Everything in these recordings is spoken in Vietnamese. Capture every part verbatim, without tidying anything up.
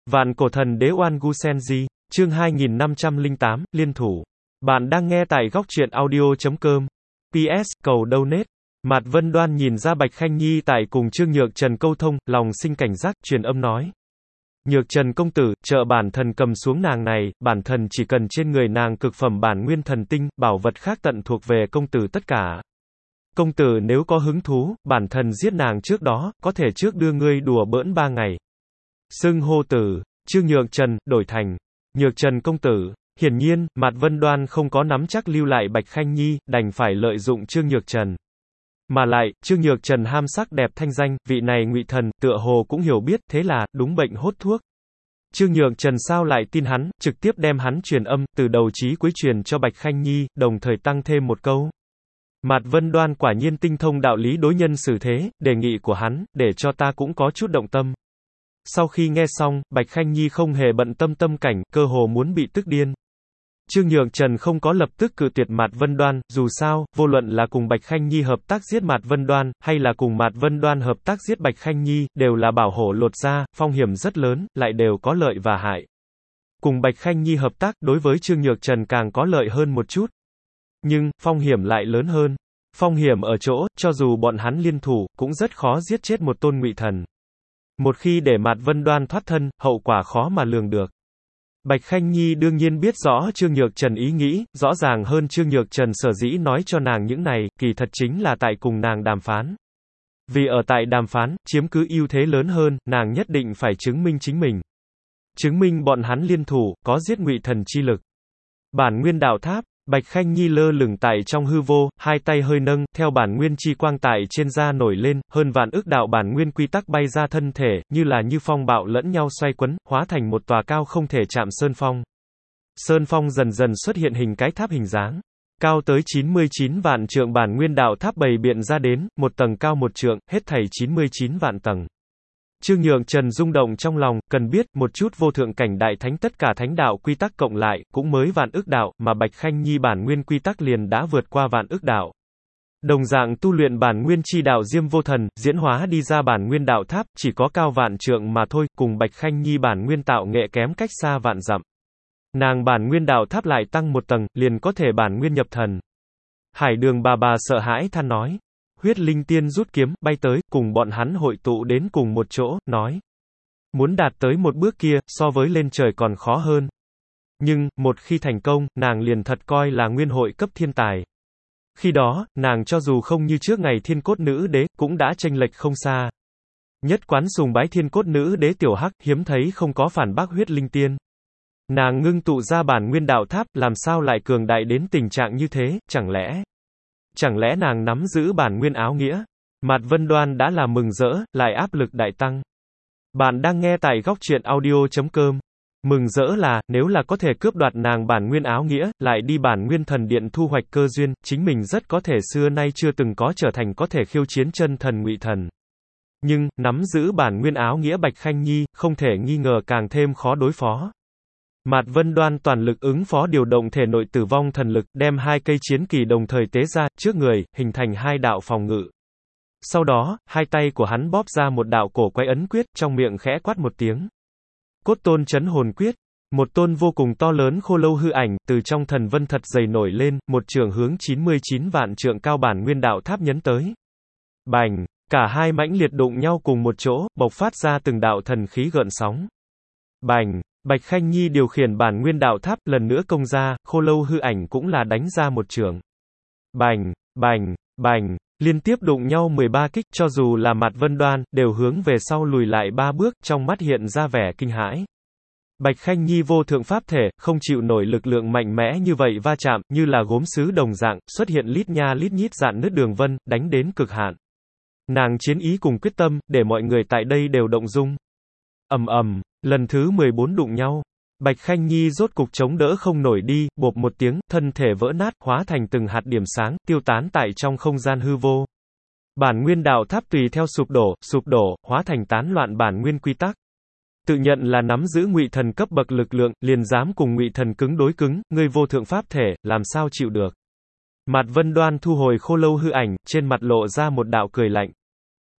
Vạn cổ thần đế Oan Gu Senji, chương hai nghìn năm trăm lẻ tám, liên thủ. Bạn đang nghe tại góc truyện audio chấm com. pê ét, cầu donate. Mạt Vân Đoan nhìn ra Bạch Khanh Nhi tại cùng Trương Nhược Trần câu thông, lòng sinh cảnh giác, truyền âm nói. Nhược Trần công tử, trợ bản thần cầm xuống nàng này, bản thần chỉ cần trên người nàng cực phẩm bản nguyên thần tinh, bảo vật khác tận thuộc về công tử tất cả. Công tử nếu có hứng thú, bản thần giết nàng trước đó, có thể trước đưa ngươi đùa bỡn ba ngày. Xưng hô tử, Trương Nhược Trần, đổi thành, Nhược Trần công tử. Hiển nhiên, Mạt Vân Đoan không có nắm chắc lưu lại Bạch Khanh Nhi, đành phải lợi dụng Trương Nhược Trần. Mà lại, Trương Nhược Trần ham sắc đẹp thanh danh, vị này ngụy thần, tựa hồ cũng hiểu biết, thế là, đúng bệnh hốt thuốc. Trương Nhược Trần sao lại tin hắn, trực tiếp đem hắn truyền âm, từ đầu chí cuối truyền cho Bạch Khanh Nhi, đồng thời tăng thêm một câu. Mạt Vân Đoan quả nhiên tinh thông đạo lý đối nhân xử thế, đề nghị của hắn, để cho ta cũng có chút động tâm. Sau khi nghe xong, Bạch Khanh Nhi không hề bận tâm tâm cảnh, cơ hồ muốn bị tức điên. Trương Nhược Trần không có lập tức cự tuyệt Mạt Vân Đoan, dù sao, vô luận là cùng Bạch Khanh Nhi hợp tác giết Mạt Vân Đoan, hay là cùng Mạt Vân Đoan hợp tác giết Bạch Khanh Nhi, đều là bảo hổ lột da, phong hiểm rất lớn, lại đều có lợi và hại. Cùng Bạch Khanh Nhi hợp tác, đối với Trương Nhược Trần càng có lợi hơn một chút. Nhưng, phong hiểm lại lớn hơn. Phong hiểm ở chỗ, cho dù bọn hắn liên thủ, cũng rất khó giết chết một tôn ngụy thần. Một khi để Mạt Vân Đoan thoát thân, hậu quả khó mà lường được. Bạch Khanh Nhi đương nhiên biết rõ Trương Nhược Trần ý nghĩ, rõ ràng hơn Trương Nhược Trần sở dĩ nói cho nàng những này, kỳ thật chính là tại cùng nàng đàm phán. Vì ở tại đàm phán, chiếm cứ ưu thế lớn hơn, nàng nhất định phải chứng minh chính mình. Chứng minh bọn hắn liên thủ, có giết ngụy thần chi lực. Bản nguyên đạo tháp. Bạch Khanh Nhi lơ lửng tại trong hư vô, hai tay hơi nâng, theo bản nguyên chi quang tại trên da nổi lên, hơn vạn ức đạo bản nguyên quy tắc bay ra thân thể, như là như phong bạo lẫn nhau xoay quấn, hóa thành một tòa cao không thể chạm sơn phong. Sơn phong dần dần xuất hiện hình cái tháp hình dáng. Cao tới chín mươi chín vạn trượng bản nguyên đạo tháp bày biện ra đến, một tầng cao một trượng, hết thảy chín mươi chín vạn tầng. Trương Nhược Trần rung động trong lòng, cần biết, một chút vô thượng cảnh đại thánh tất cả thánh đạo quy tắc cộng lại, cũng mới vạn ức đạo, mà Bạch Khanh Nhi bản nguyên quy tắc liền đã vượt qua vạn ức đạo. Đồng dạng tu luyện bản nguyên chi đạo Diêm Vô Thần, diễn hóa đi ra bản nguyên đạo tháp, chỉ có cao vạn trượng mà thôi, cùng Bạch Khanh Nhi bản nguyên tạo nghệ kém cách xa vạn dặm. Nàng bản nguyên đạo tháp lại tăng một tầng, liền có thể bản nguyên nhập thần. Hải Đường bà bà sợ hãi than nói. Huyết Linh Tiên rút kiếm, bay tới, cùng bọn hắn hội tụ đến cùng một chỗ, nói. Muốn đạt tới một bước kia, so với lên trời còn khó hơn. Nhưng, một khi thành công, nàng liền thật coi là nguyên hội cấp thiên tài. Khi đó, nàng cho dù không như trước ngày thiên cốt nữ đế, cũng đã chênh lệch không xa. Nhất quán sùng bái thiên cốt nữ đế tiểu hắc, hiếm thấy không có phản bác Huyết Linh Tiên. Nàng ngưng tụ ra bản nguyên đạo tháp, làm sao lại cường đại đến tình trạng như thế, chẳng lẽ... Chẳng lẽ nàng nắm giữ bản nguyên áo nghĩa? Mạt Vân Đoan đã là mừng rỡ, lại áp lực đại tăng. Bạn đang nghe tại góc truyện audio chấm com. Mừng rỡ là, nếu là có thể cướp đoạt nàng bản nguyên áo nghĩa, lại đi bản nguyên thần điện thu hoạch cơ duyên, chính mình rất có thể xưa nay chưa từng có trở thành có thể khiêu chiến chân thần ngụy thần. Nhưng, nắm giữ bản nguyên áo nghĩa Bạch Khanh Nhi, không thể nghi ngờ càng thêm khó đối phó. Mạt Vân Đoan toàn lực ứng phó điều động thể nội tử vong thần lực, đem hai cây chiến kỳ đồng thời tế ra, trước người, hình thành hai đạo phòng ngự. Sau đó, hai tay của hắn bóp ra một đạo cổ quái ấn quyết, trong miệng khẽ quát một tiếng. Cốt tôn chấn hồn quyết. Một tôn vô cùng to lớn khô lâu hư ảnh, từ trong thần vân thật dày nổi lên, một trường hướng chín mươi chín vạn trượng cao bản nguyên đạo tháp nhấn tới. Bành! Cả hai mãnh liệt đụng nhau cùng một chỗ, bộc phát ra từng đạo thần khí gợn sóng. Bành! Bạch Khanh Nhi điều khiển bản nguyên đạo tháp, lần nữa công ra, khô lâu hư ảnh cũng là đánh ra một trường. Bành, bành, bành, liên tiếp đụng nhau mười ba kích, cho dù là Mạt Vân Đoan, đều hướng về sau lùi lại ba bước, trong mắt hiện ra vẻ kinh hãi. Bạch Khanh Nhi vô thượng pháp thể, không chịu nổi lực lượng mạnh mẽ như vậy va chạm, như là gốm sứ đồng dạng, xuất hiện lít nha lít nhít dạn nứt đường vân, đánh đến cực hạn. Nàng chiến ý cùng quyết tâm, để mọi người tại đây đều động dung. Ầm ầm. Lần thứ mười bốn đụng nhau. Bạch Khanh Nhi rốt cục chống đỡ không nổi đi, bộp một tiếng, thân thể vỡ nát, hóa thành từng hạt điểm sáng, tiêu tán tại trong không gian hư vô. Bản nguyên đạo tháp tùy theo sụp đổ, sụp đổ, hóa thành tán loạn bản nguyên quy tắc. Tự nhận là nắm giữ ngụy thần cấp bậc lực lượng, liền dám cùng ngụy thần cứng đối cứng, ngươi vô thượng pháp thể, làm sao chịu được. Mạt Vân Đoan thu hồi khô lâu hư ảnh, trên mặt lộ ra một đạo cười lạnh.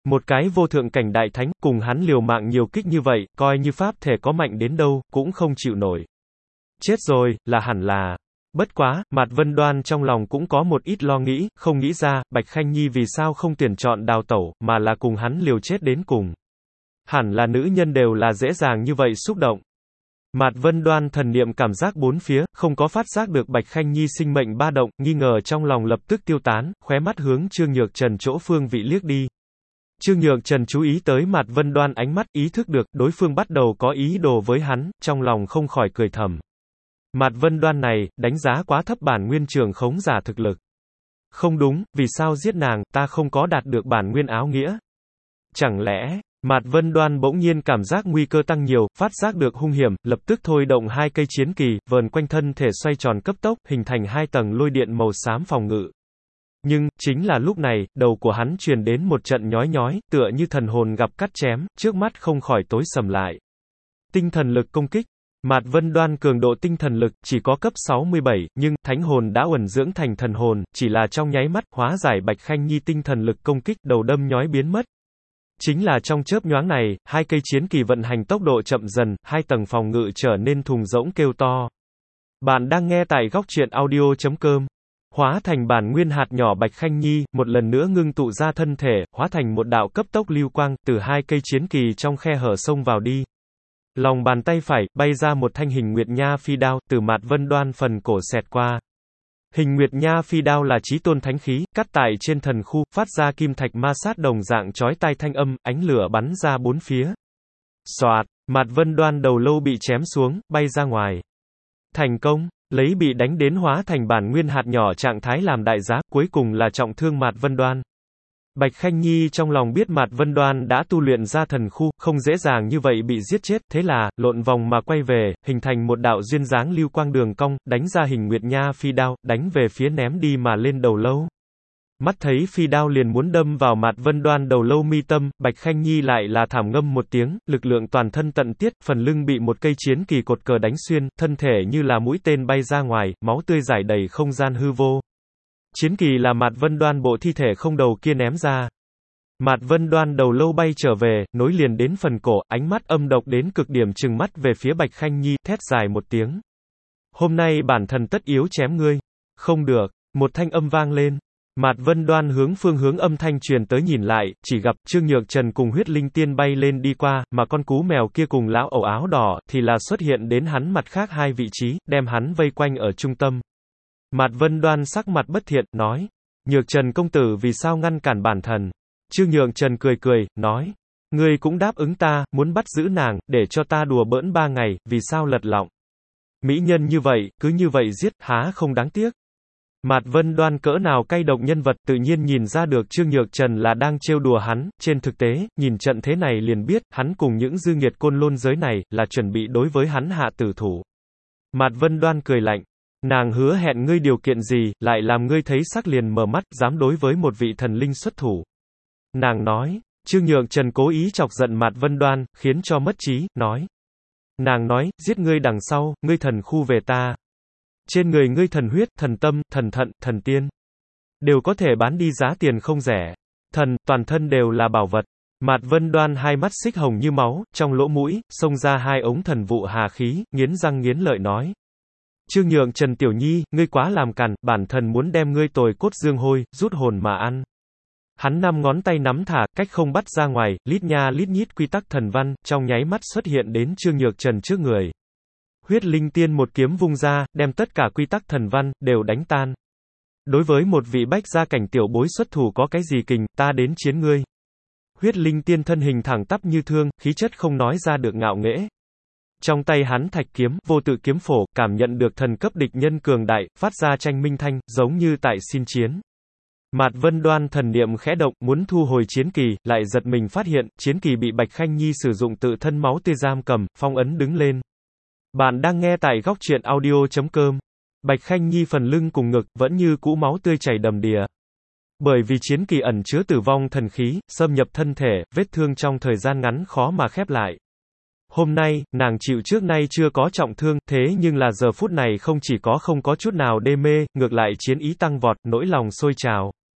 Một cái vô thượng cảnh đại thánh, cùng hắn liều mạng nhiều kích như vậy, coi như pháp thể có mạnh đến đâu, cũng không chịu nổi. Chết rồi, là hẳn là. Bất quá, Mạt Vân Đoan trong lòng cũng có một ít lo nghĩ, không nghĩ ra, Bạch Khanh Nhi vì sao không tuyển chọn đào tẩu, mà là cùng hắn liều chết đến cùng. Hẳn là nữ nhân đều là dễ dàng như vậy xúc động. Mạt Vân Đoan thần niệm cảm giác bốn phía, không có phát giác được Bạch Khanh Nhi sinh mệnh ba động, nghi ngờ trong lòng lập tức tiêu tán, khóe mắt hướng Trương Nhược Trần chỗ phương vị liếc đi. Trương Nhược Trần chú ý tới Mạt Vân Đoan ánh mắt, ý thức được, đối phương bắt đầu có ý đồ với hắn, trong lòng không khỏi cười thầm. Mạt Vân Đoan này, đánh giá quá thấp bản nguyên trường khống giả thực lực. Không đúng, vì sao giết nàng, ta không có đạt được bản nguyên áo nghĩa. Chẳng lẽ, Mạt Vân Đoan bỗng nhiên cảm giác nguy cơ tăng nhiều, phát giác được hung hiểm, lập tức thôi động hai cây chiến kỳ, vờn quanh thân thể xoay tròn cấp tốc, hình thành hai tầng lôi điện màu xám phòng ngự. Nhưng, chính là lúc này, đầu của hắn truyền đến một trận nhói nhói, tựa như thần hồn gặp cắt chém, trước mắt không khỏi tối sầm lại. Tinh thần lực công kích. Mạt Vân Đoan cường độ tinh thần lực, chỉ có cấp sáu mươi bảy, nhưng, thánh hồn đã uẩn dưỡng thành thần hồn, chỉ là trong nháy mắt, hóa giải Bạch Khanh Nhi tinh thần lực công kích, đầu đâm nhói biến mất. Chính là trong chớp nhoáng này, hai cây chiến kỳ vận hành tốc độ chậm dần, hai tầng phòng ngự trở nên thùng rỗng kêu to. Bạn đang nghe tại góc truyện audio chấm com. Hóa thành bản nguyên hạt nhỏ Bạch Khanh Nhi, một lần nữa ngưng tụ ra thân thể, hóa thành một đạo cấp tốc lưu quang, từ hai cây chiến kỳ trong khe hở xông vào đi. Lòng bàn tay phải, bay ra một thanh hình nguyệt nha phi đao, từ Mạt Vân Đoan phần cổ xẹt qua. Hình nguyệt nha phi đao là chí tôn thánh khí, cắt tại trên thần khu, phát ra kim thạch ma sát đồng dạng chói tai thanh âm, ánh lửa bắn ra bốn phía. Xoạt, Mạt Vân Đoan đầu lâu bị chém xuống, bay ra ngoài. Thành công, lấy bị đánh đến hóa thành bản nguyên hạt nhỏ trạng thái làm đại giá, cuối cùng là trọng thương Mạt Vân Đoan. Bạch Khanh Nhi trong lòng biết Mạt Vân Đoan đã tu luyện ra thần khu, không dễ dàng như vậy bị giết chết, thế là, lộn vòng mà quay về, hình thành một đạo duyên dáng lưu quang đường cong, đánh ra hình nguyệt nha phi đao, đánh về phía ném đi mà lên đầu lâu. Mắt thấy phi đao liền muốn đâm vào Mạt Vân Đoan đầu lâu mi tâm, Bạch Khanh Nhi lại là thảm ngâm một tiếng, lực lượng toàn thân tận tiết, phần lưng bị một cây chiến kỳ cột cờ đánh xuyên, thân thể như là mũi tên bay ra ngoài, máu tươi rải đầy không gian hư vô. Chiến kỳ là Mạt Vân Đoan bộ thi thể không đầu kia ném ra. Mạt Vân Đoan đầu lâu bay trở về, nối liền đến phần cổ, ánh mắt âm độc đến cực điểm trừng mắt về phía Bạch Khanh Nhi, thét dài một tiếng. Hôm nay bản thần tất yếu chém ngươi. Không được, một thanh âm vang lên. Mạt Vân Đoan hướng phương hướng âm thanh truyền tới nhìn lại, chỉ gặp Trương Nhược Trần cùng Huyết Linh Tiên bay lên đi qua, mà con cú mèo kia cùng lão ẩu áo đỏ, thì là xuất hiện đến hắn mặt khác hai vị trí, đem hắn vây quanh ở trung tâm. Mạt Vân Đoan sắc mặt bất thiện, nói, Nhược Trần công tử vì sao ngăn cản bản thần? Trương Nhược Trần cười cười, nói, ngươi cũng đáp ứng ta, muốn bắt giữ nàng, để cho ta đùa bỡn ba ngày, vì sao lật lọng? Mỹ nhân như vậy, cứ như vậy giết, há không đáng tiếc? Mạt Vân Đoan cỡ nào cay độc nhân vật, tự nhiên nhìn ra được Trương Nhược Trần là đang trêu đùa hắn, trên thực tế, nhìn trận thế này liền biết, hắn cùng những dư nghiệt côn lôn giới này, là chuẩn bị đối với hắn hạ tử thủ. Mạt Vân Đoan cười lạnh. Nàng hứa hẹn ngươi điều kiện gì, lại làm ngươi thấy sắc liền mở mắt, dám đối với một vị thần linh xuất thủ. Nàng nói, Trương Nhược Trần cố ý chọc giận Mạt Vân Đoan, khiến cho mất trí, nói. Nàng nói, giết ngươi đằng sau, ngươi thần khu về ta. Trên người ngươi thần huyết, thần tâm, thần thận, thần tiên. Đều có thể bán đi giá tiền không rẻ. Thần, toàn thân đều là bảo vật. Mạt Vân Đoan hai mắt xích hồng như máu, trong lỗ mũi, xông ra hai ống thần vụ hà khí, nghiến răng nghiến lợi nói. Trương Nhược Trần tiểu nhi, ngươi quá làm càn, bản thần muốn đem ngươi tồi cốt dương hôi, rút hồn mà ăn. Hắn năm ngón tay nắm thả, cách không bắt ra ngoài, lít nha lít nhít quy tắc thần văn, trong nháy mắt xuất hiện đến Trương Nhược Trần trước người. Huyết Linh Tiên một kiếm vung ra, đem tất cả quy tắc thần văn, đều đánh tan. Đối với một vị bách gia cảnh tiểu bối xuất thủ có cái gì kình, ta đến chiến ngươi. Huyết Linh Tiên thân hình thẳng tắp như thương, khí chất không nói ra được ngạo nghễ. Trong tay hắn thạch kiếm, vô tự kiếm phổ, cảm nhận được thần cấp địch nhân cường đại, phát ra tranh minh thanh, giống như tại xin chiến. Mạt Vân Đoan thần niệm khẽ động, muốn thu hồi chiến kỳ, lại giật mình phát hiện, chiến kỳ bị Bạch Khanh Nhi sử dụng tự thân máu tươi giam cầm, phong ấn đứng lên. Bạn đang nghe tại góc truyện audio chấm com. Bạch Khanh Nhi phần lưng cùng ngực, vẫn như cũ máu tươi chảy đầm đìa. Bởi vì chiến kỳ ẩn chứa tử vong thần khí, xâm nhập thân thể, vết thương trong thời gian ngắn khó mà khép lại. Hôm nay, nàng chịu trước nay chưa có trọng thương, thế nhưng là giờ phút này không chỉ có không có chút nào đê mê, ngược lại chiến ý tăng vọt, nỗi lòng sôi trào.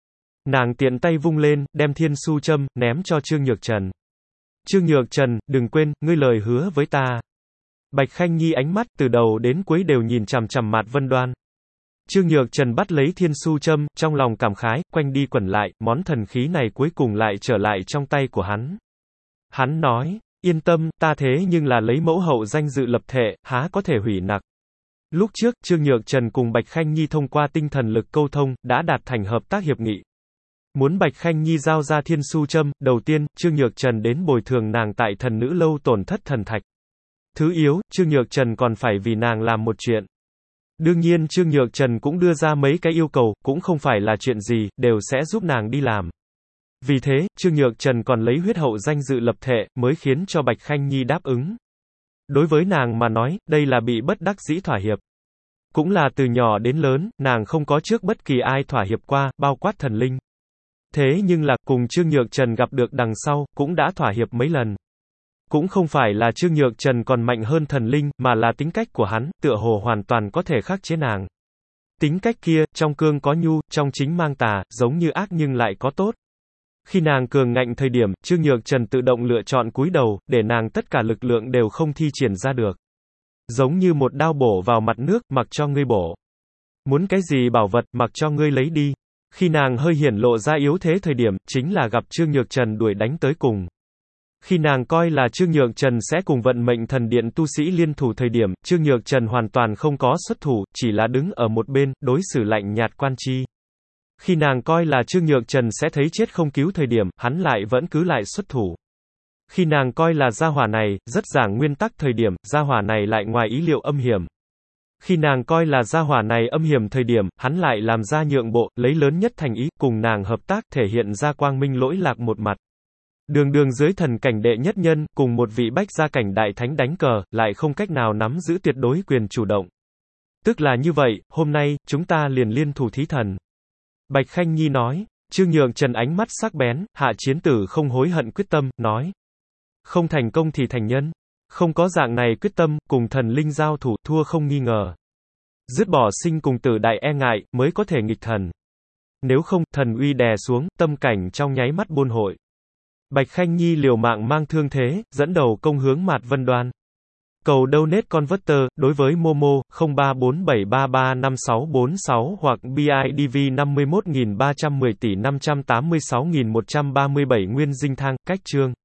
Nàng tiện tay vung lên, đem thiên su châm, ném cho Trương Nhược Trần. Trương Nhược Trần, đừng quên, ngươi lời hứa với ta. Bạch Khanh Nhi ánh mắt, từ đầu đến cuối đều nhìn chằm chằm Mạt Vân Đoan. Trương Nhược Trần bắt lấy thiên su châm, trong lòng cảm khái, quanh đi quẩn lại, món thần khí này cuối cùng lại trở lại trong tay của hắn. Hắn nói, yên tâm, ta thế nhưng là lấy mẫu hậu danh dự lập thệ, há có thể hủy nặc. Lúc trước, Trương Nhược Trần cùng Bạch Khanh Nhi thông qua tinh thần lực câu thông, đã đạt thành hợp tác hiệp nghị. Muốn Bạch Khanh Nhi giao ra thiên su châm, đầu tiên, Trương Nhược Trần đến bồi thường nàng tại thần nữ lâu tổn thất thần thạch. Thứ yếu, Trương Nhược Trần còn phải vì nàng làm một chuyện. Đương nhiên Trương Nhược Trần cũng đưa ra mấy cái yêu cầu, cũng không phải là chuyện gì, đều sẽ giúp nàng đi làm. Vì thế, Trương Nhược Trần còn lấy huyết hậu danh dự lập thệ, mới khiến cho Bạch Khanh Nhi đáp ứng. Đối với nàng mà nói, đây là bị bất đắc dĩ thỏa hiệp. Cũng là từ nhỏ đến lớn, nàng không có trước bất kỳ ai thỏa hiệp qua, bao quát thần linh. Thế nhưng là, cùng Trương Nhược Trần gặp được đằng sau, cũng đã thỏa hiệp mấy lần. Cũng không phải là Trương Nhược Trần còn mạnh hơn thần linh, mà là tính cách của hắn, tựa hồ hoàn toàn có thể khắc chế nàng. Tính cách kia, trong cương có nhu, trong chính mang tà, giống như ác nhưng lại có tốt. Khi nàng cường ngạnh thời điểm, Trương Nhược Trần tự động lựa chọn cúi đầu, để nàng tất cả lực lượng đều không thi triển ra được. Giống như một đao bổ vào mặt nước, mặc cho ngươi bổ. Muốn cái gì bảo vật, mặc cho ngươi lấy đi. Khi nàng hơi hiển lộ ra yếu thế thời điểm, chính là gặp Trương Nhược Trần đuổi đánh tới cùng. Khi nàng coi là Trương Nhược Trần sẽ cùng vận mệnh thần điện tu sĩ liên thủ thời điểm, Trương Nhược Trần hoàn toàn không có xuất thủ, chỉ là đứng ở một bên, đối xử lạnh nhạt quan chi. Khi nàng coi là Trương Nhược Trần sẽ thấy chết không cứu thời điểm, hắn lại vẫn cứ lại xuất thủ. Khi nàng coi là gia hỏa này, rất giảng nguyên tắc thời điểm, gia hỏa này lại ngoài ý liệu âm hiểm. Khi nàng coi là gia hỏa này âm hiểm thời điểm, hắn lại làm ra nhượng bộ, lấy lớn nhất thành ý, cùng nàng hợp tác, thể hiện ra quang minh lỗi lạc một mặt. Đường đường dưới thần cảnh đệ nhất nhân, cùng một vị bách gia cảnh đại thánh đánh cờ, lại không cách nào nắm giữ tuyệt đối quyền chủ động. Tức là như vậy, hôm nay, chúng ta liền liên thủ thí thần. Bạch Khanh Nhi nói, Trương Nhược Trần ánh mắt sắc bén, hạ chiến tử không hối hận quyết tâm, nói. Không thành công thì thành nhân. Không có dạng này quyết tâm, cùng thần linh giao thủ, thua không nghi ngờ. Dứt bỏ sinh cùng tử đại e ngại, mới có thể nghịch thần. Nếu không, thần uy đè xuống, tâm cảnh trong nháy mắt buôn hội. Bạch Khanh Nhi liều mạng mang thương thế, dẫn đầu công hướng Mạt Vân Đoan. Cầu donate converter, đối với Momo, không ba bốn bảy ba ba năm sáu bốn sáu hoặc bê i đê vê năm mươi mốt nghìn ba trăm mười tỷ năm trăm tám mươi sáu nghìn một trăm ba mươi bảy Nguyên Dinh Thang, cách chương.